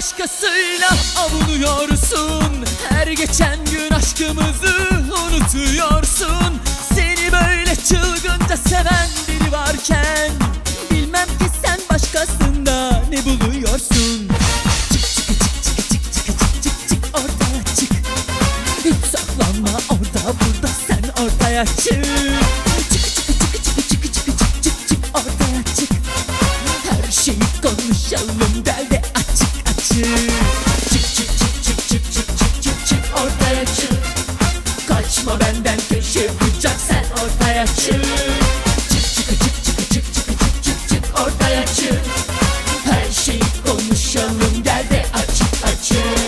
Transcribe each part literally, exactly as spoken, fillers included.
başkasıyla avunuyorsun. Her geçen gün aşkımızı unutuyorsun. Seni böyle çılgınca seven biri varken bilmem ki sen başkasında ne buluyorsun. Çık çık çık çık çık çık çık çık ortaya çık. Hiç saklanma orada burada, sen ortaya çık. Çık çık çık çık çık çık çık çık çık ortaya çık. Her şeyi konuşalım gel de açık açık. Çık çık çık çık çık çık çık çık çık ortaya çık. Kaçma benden köşe bucak, sen ortaya çık. Çık çık çık çık çık çık çık çık çık ortaya çık. Her şeyi konuşalım gel de açık açık.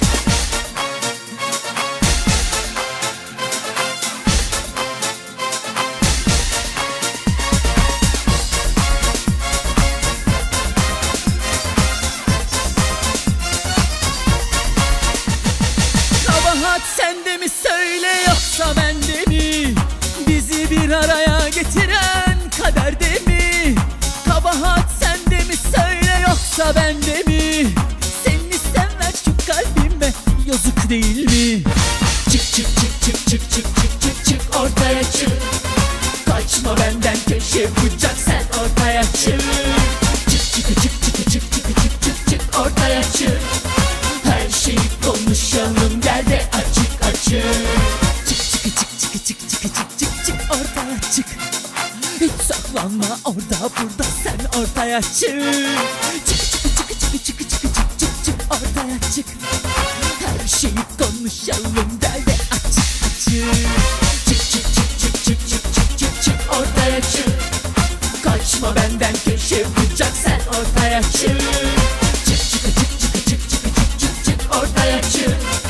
Kabahat sende mi söyle yoksa bende mi? Bizi bir araya getiren kaderde mi? Kabahat sende mi söyle yoksa bende mi? Seni sevmen şu kalbime yazık değil mi? Çık çık çık çık çık çık çık çık çık ortaya çık. Kaçma benden köşe bucak, sen ortaya çık. Çık çık çık çık çık çık çık çık çık ortaya çık. Her şeyi konuşalım gel de açık açık. Çık çık çık çık çık çık çık çık çık ortaya çık. Hiç saklanma orada burada, sen ortaya çık. Çık çık çık çık çık çık çık çık çık ortaya çık. Her şeyi konuşalım gel de açık açık. Çık çık çık çık çık çık çık çık çık ortaya çık. Kaçma benden köşe bucak, sen ortaya çık. Çık çık çık çık çık çık çık çık çık ortaya çık.